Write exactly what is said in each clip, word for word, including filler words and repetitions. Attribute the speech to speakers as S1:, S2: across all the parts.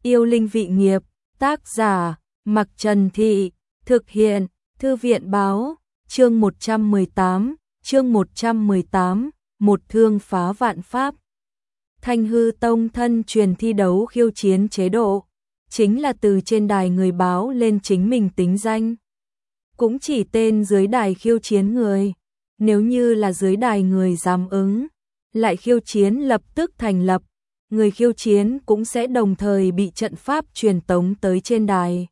S1: Yêu linh vị nghiệp, tác giả, Mặc Trần Thị, thực hiện, Thư viện báo, chương một trăm mười tám, chương một trăm mười tám, một thương phá vạn pháp. Thanh Hư Tông thân truyền thi đấu khiêu chiến chế độ, chính là từ trên đài người báo lên chính mình tính danh. Cũng chỉ tên dưới đài khiêu chiến người, nếu như là dưới đài người dám ứng, lại khiêu chiến lập tức thành lập, người khiêu chiến cũng sẽ đồng thời bị trận pháp truyền tống tới trên đài.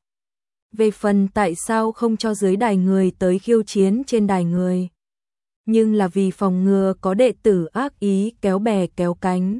S1: Về phần tại sao không cho dưới đài người tới khiêu chiến trên đài người, nhưng là vì phòng ngừa có đệ tử ác ý kéo bè kéo cánh,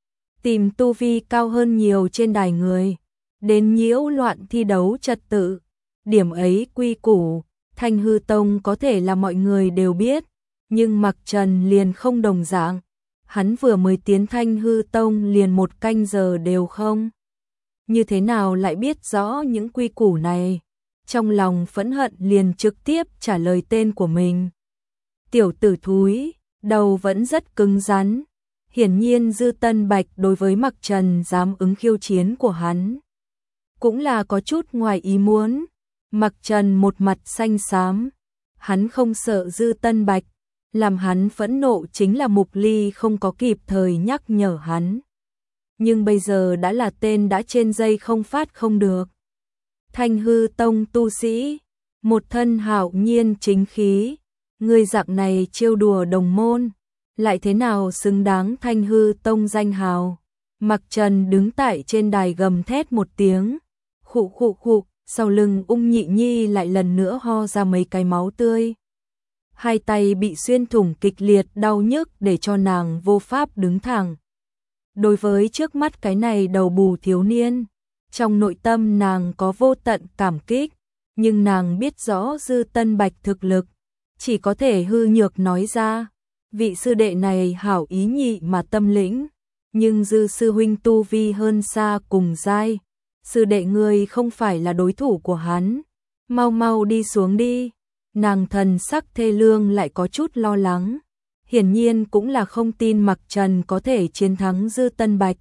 S1: tìm tu vi cao hơn nhiều trên đài người, đến nhiễu loạn thi đấu trật tự. Điểm ấy quy củ, Thanh Hư Tông có thể là mọi người đều biết, nhưng Mặc Trần liền không đồng dạng. Hắn vừa mới tiến Thanh Hư Tông liền một canh giờ đều không. Như thế nào lại biết rõ những quy củ này? Trong lòng phẫn hận liền trực tiếp trả lời tên của mình. Tiểu tử thúi, đầu vẫn rất cứng rắn. Hiển nhiên Dư Tân Bạch đối với Mặc Trần dám ứng khiêu chiến của hắn cũng là có chút ngoài ý muốn. Mặc Trần một mặt xanh xám, hắn không sợ Dư Tân Bạch, làm hắn phẫn nộ chính là Mục Ly không có kịp thời nhắc nhở hắn. Nhưng bây giờ đã là tên đã trên dây không phát không được. Thanh Hư Tông tu sĩ, một thân hạo nhiên chính khí, người dạng này trêu đùa đồng môn, lại thế nào xứng đáng Thanh Hư Tông danh hào. Mặc Trần đứng tại trên đài gầm thét một tiếng, khụ khụ khụ, sau lưng Ung Nhị Nhi lại lần nữa ho ra mấy cái máu tươi. Hai tay bị xuyên thủng kịch liệt đau nhức để cho nàng vô pháp đứng thẳng. Đối với trước mắt cái này đầu bù thiếu niên, trong nội tâm nàng có vô tận cảm kích, nhưng nàng biết rõ Dư Tân Bạch thực lực, chỉ có thể hư nhược nói ra. Vị sư đệ này hảo ý nhị mà tâm lĩnh, nhưng Dư sư huynh tu vi hơn xa cùng giai, sư đệ ngươi không phải là đối thủ của hắn, mau mau đi xuống đi. Nàng thần sắc thê lương lại có chút lo lắng, hiển nhiên cũng là không tin Mặc Trần có thể chiến thắng Dư Tân Bạch.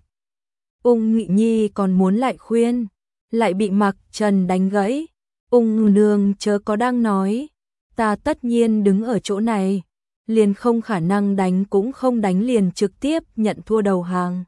S1: Ung Nghị Nhi còn muốn lại khuyên, lại bị Mặc Trần đánh gãy. Ung nương chớ có đang nói, ta tất nhiên đứng ở chỗ này, liền không khả năng đánh cũng không đánh liền trực tiếp nhận thua đầu hàng.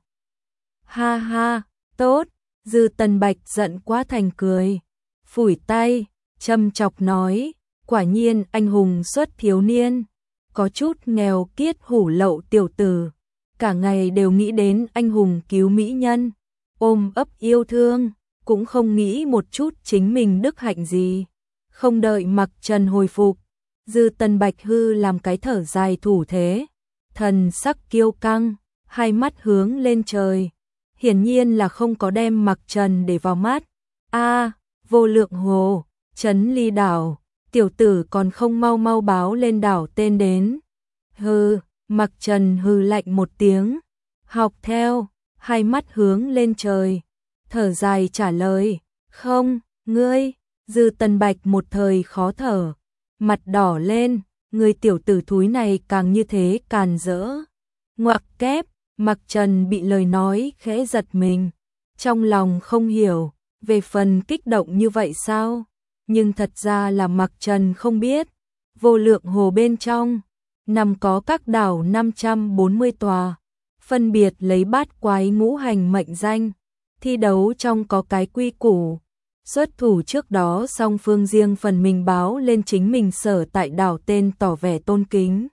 S1: Ha ha, tốt. Dư Tân Bạch giận quá thành cười, phủi tay, châm chọc nói, quả nhiên anh hùng xuất thiếu niên, có chút nghèo kiết hủ lậu tiểu tử, cả ngày đều nghĩ đến anh hùng cứu mỹ nhân, ôm ấp yêu thương, cũng không nghĩ một chút chính mình đức hạnh gì. Không đợi Mặc Trần hồi phục, Dư Tân Bạch hư làm cái thở dài thủ thế, thần sắc kiêu căng, hai mắt hướng lên trời. Hiển nhiên là không có đem Mặc Trần để vào mắt. A, Vô Lượng Hồ, Trấn Ly đảo, tiểu tử còn không mau mau báo lên đảo tên đến. Hừ, Mặc Trần hừ lạnh một tiếng, học theo, hai mắt hướng lên trời, thở dài trả lời, không, ngươi. Dư Tân Bạch một thời khó thở, mặt đỏ lên, người tiểu tử thúi này càng như thế càn rỡ. Ngoặc kép. Mặc Trần bị lời nói khẽ giật mình, trong lòng không hiểu, về phần kích động như vậy sao? Nhưng thật ra là Mặc Trần không biết, Vô Lượng Hồ bên trong nằm có các đảo năm trăm bốn mươi tòa, phân biệt lấy bát quái ngũ hành mệnh danh, thi đấu trong có cái quy củ. Xuất thủ trước đó song phương riêng phần mình báo lên chính mình sở tại đảo tên tỏ vẻ tôn kính.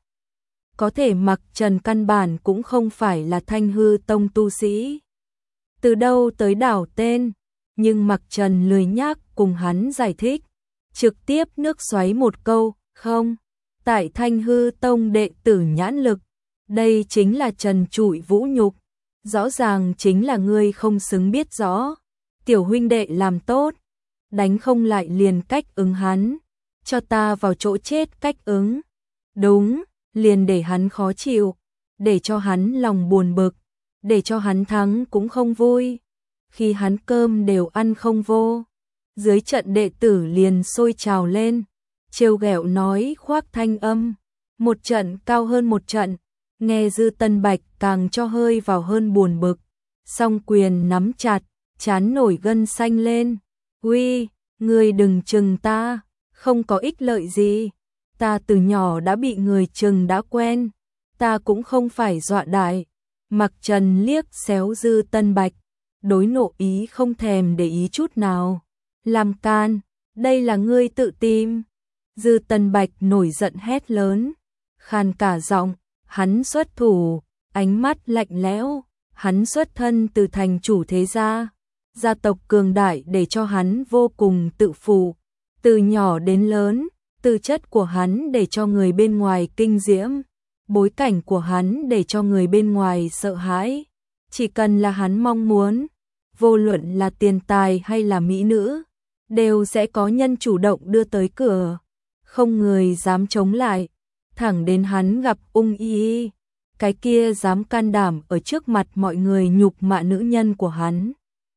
S1: Có thể Mặc Trần căn bản cũng không phải là Thanh Hư Tông tu sĩ, từ đâu tới đảo tên, nhưng Mặc Trần lười nhác cùng hắn giải thích, trực tiếp nước xoáy một câu, không, tại Thanh Hư Tông đệ tử nhãn lực, đây chính là trần trụi vũ nhục, rõ ràng chính là ngươi không xứng biết rõ, tiểu huynh đệ làm tốt, đánh không lại liền cách ứng hắn, cho ta vào chỗ chết cách ứng, đúng. Liền để hắn khó chịu, để cho hắn lòng buồn bực, để cho hắn thắng cũng không vui, khi hắn cơm đều ăn không vô. Dưới trận đệ tử liền sôi trào lên, trêu ghẹo nói khoác thanh âm, một trận cao hơn một trận, nghe Dư Tân Bạch càng cho hơi vào hơn buồn bực, song quyền nắm chặt, chán nổi gân xanh lên. Uy, ngươi đừng chừng ta, không có ích lợi gì. Ta từ nhỏ đã bị người chừng đã quen, ta cũng không phải dọa đại. Mặc Trần liếc xéo Dư Tân Bạch, đối nộ ý không thèm để ý chút nào. Làm can, đây là ngươi tự tìm. Dư Tân Bạch nổi giận hét lớn, khan cả giọng, hắn xuất thủ, ánh mắt lạnh lẽo, hắn xuất thân từ thành chủ thế gia, gia tộc cường đại để cho hắn vô cùng tự phụ, từ nhỏ đến lớn, tư chất của hắn để cho người bên ngoài kinh diễm, bối cảnh của hắn để cho người bên ngoài sợ hãi, chỉ cần là hắn mong muốn, vô luận là tiền tài hay là mỹ nữ, đều sẽ có nhân chủ động đưa tới cửa, không người dám chống lại, thẳng đến hắn gặp Ung Y Y, cái kia dám can đảm ở trước mặt mọi người nhục mạ nữ nhân của hắn.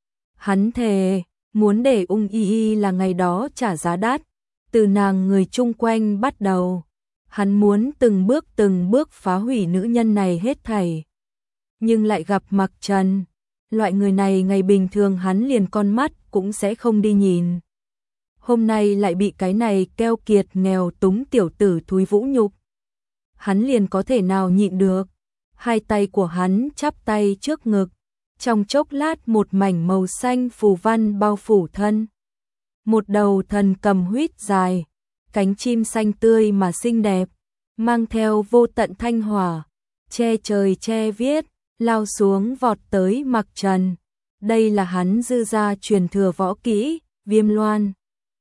S1: Hắn thề, muốn để Ung Y Y là ngày đó trả giá đắt, từ nàng người chung quanh bắt đầu, hắn muốn từng bước từng bước phá hủy nữ nhân này hết thảy. Nhưng lại gặp Mặc Trần, loại người này ngày bình thường hắn liền con mắt cũng sẽ không đi nhìn. Hôm nay lại bị cái này keo kiệt nghèo túng tiểu tử thúi vũ nhục. Hắn liền có thể nào nhịn được. Hai tay của hắn chắp tay trước ngực, trong chốc lát một mảnh màu xanh phù văn bao phủ thân. Một đầu thần cầm huýt dài, cánh chim xanh tươi mà xinh đẹp, mang theo vô tận thanh hỏa, che trời che viết, lao xuống vọt tới Mặc Trần. Đây là hắn Dư gia truyền thừa võ kỹ, Viêm Loan.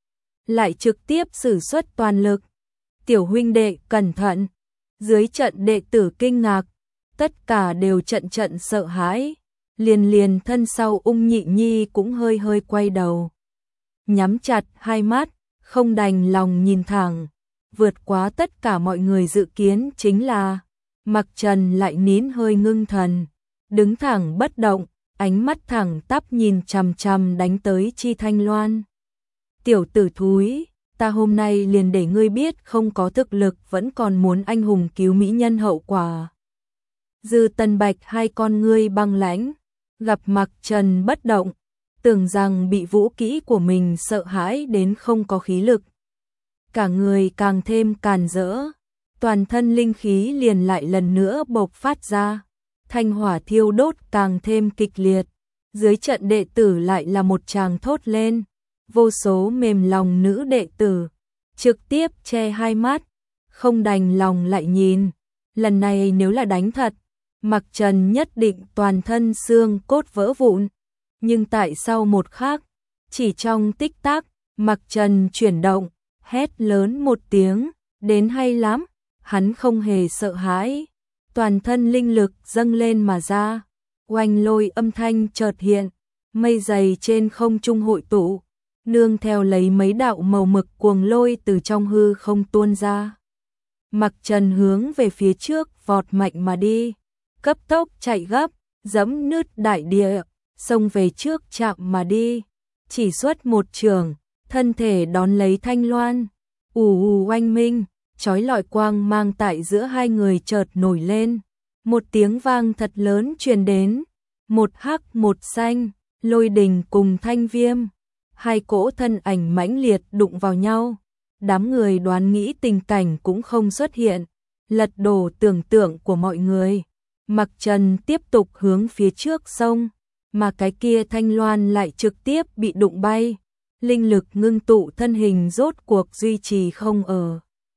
S1: Lại trực tiếp sử xuất toàn lực. Tiểu huynh đệ cẩn thận. Dưới trận đệ tử kinh ngạc, tất cả đều trận trận sợ hãi. Liền liền thân sau Ung Nhị Nhi cũng hơi hơi quay đầu. Nhắm chặt hai mắt, không đành lòng nhìn thẳng. Vượt quá tất cả mọi người dự kiến chính là Mặc Trần lại nín hơi ngưng thần, đứng thẳng bất động, ánh mắt thẳng tắp nhìn chằm chằm đánh tới Chi Thanh Loan. Tiểu tử thúi, ta hôm nay liền để ngươi biết không có thực lực vẫn còn muốn anh hùng cứu mỹ nhân hậu quả. Dư Tân Bạch hai con ngươi băng lãnh, gặp Mặc Trần bất động, tưởng rằng bị vũ kỹ của mình sợ hãi đến không có khí lực. Cả người càng thêm càn rỡ, toàn thân linh khí liền lại lần nữa bộc phát ra, thanh hỏa thiêu đốt càng thêm kịch liệt. Dưới trận đệ tử lại là một tràng thốt lên, vô số mềm lòng nữ đệ tử, trực tiếp che hai mắt, không đành lòng lại nhìn. Lần này nếu là đánh thật, Mặc Trần nhất định toàn thân xương cốt vỡ vụn. Nhưng tại sau một khắc, chỉ trong tích tắc, Mặc Trần chuyển động, hét lớn một tiếng, đến hay lắm, hắn không hề sợ hãi, toàn thân linh lực dâng lên mà ra, oanh lôi âm thanh chợt hiện, mây dày trên không trung hội tụ, nương theo lấy mấy đạo màu mực cuồng lôi từ trong hư không tuôn ra. Mặc Trần hướng về phía trước vọt mạnh mà đi, cấp tốc chạy gấp, giẫm nứt đại địa, xông về trước chạm mà đi, chỉ xuất một trường, thân thể đón lấy Thanh Loan, ù ù oanh minh, chói lọi quang mang tại giữa hai người chợt nổi lên, một tiếng vang thật lớn truyền đến, một hắc một xanh, Lôi Đình cùng Thanh Viêm, hai cỗ thân ảnh mãnh liệt đụng vào nhau, đám người đoán nghĩ tình cảnh cũng không xuất hiện, lật đổ tưởng tượng của mọi người. Mặc Trần tiếp tục hướng phía trước xông, mà cái kia Thanh Loan lại trực tiếp bị đụng bay, linh lực ngưng tụ thân hình rốt cuộc duy trì không ở,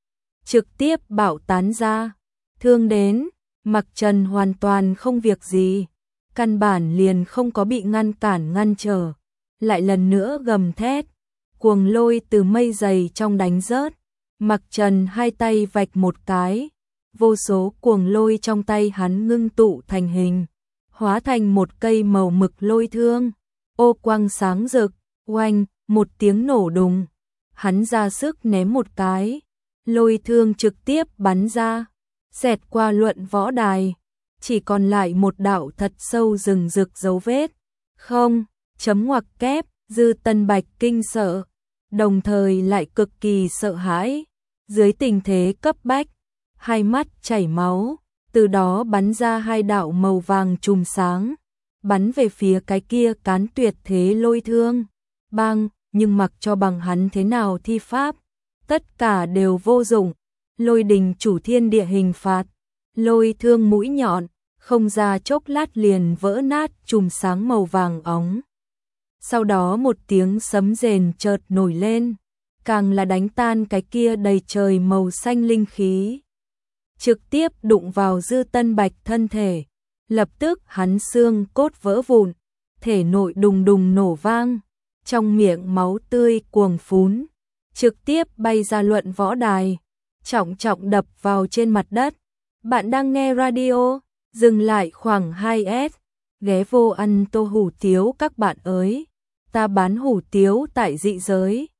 S1: trực tiếp bạo tán ra, thương đến, Mặc Trần hoàn toàn không việc gì, căn bản liền không có bị ngăn cản ngăn trở, lại lần nữa gầm thét, cuồng lôi từ mây dày trong đánh rớt, Mặc Trần hai tay vạch một cái, vô số cuồng lôi trong tay hắn ngưng tụ thành hình, hóa thành một cây màu mực lôi thương, ô quang sáng rực, oanh, một tiếng nổ đùng, hắn ra sức ném một cái, lôi thương trực tiếp bắn ra, xẹt qua luận võ đài, chỉ còn lại một đạo thật sâu rừng rực dấu vết, không, chấm ngoặc kép, Dư Tân Bạch kinh sợ, đồng thời lại cực kỳ sợ hãi, dưới tình thế cấp bách, hai mắt chảy máu, từ đó bắn ra hai đạo màu vàng chùm sáng, bắn về phía cái kia cán tuyệt thế lôi thương. Bang, nhưng mặc cho bằng hắn thế nào thi pháp, tất cả đều vô dụng. Lôi đình chủ thiên địa hình phạt, lôi thương mũi nhọn, không ra chốc lát liền vỡ nát chùm sáng màu vàng óng. Sau đó một tiếng sấm rền chợt nổi lên, càng là đánh tan cái kia đầy trời màu xanh linh khí. Trực tiếp đụng vào Dư Tân Bạch thân thể, lập tức hắn xương cốt vỡ vụn, thể nội đùng đùng nổ vang, trong miệng máu tươi cuồng phún, trực tiếp bay ra luận võ đài, trọng trọng đập vào trên mặt đất. Bạn đang nghe radio, dừng lại khoảng hai S, ghé vô ăn tô hủ tiếu các bạn ơi, ta bán hủ tiếu tại dị giới.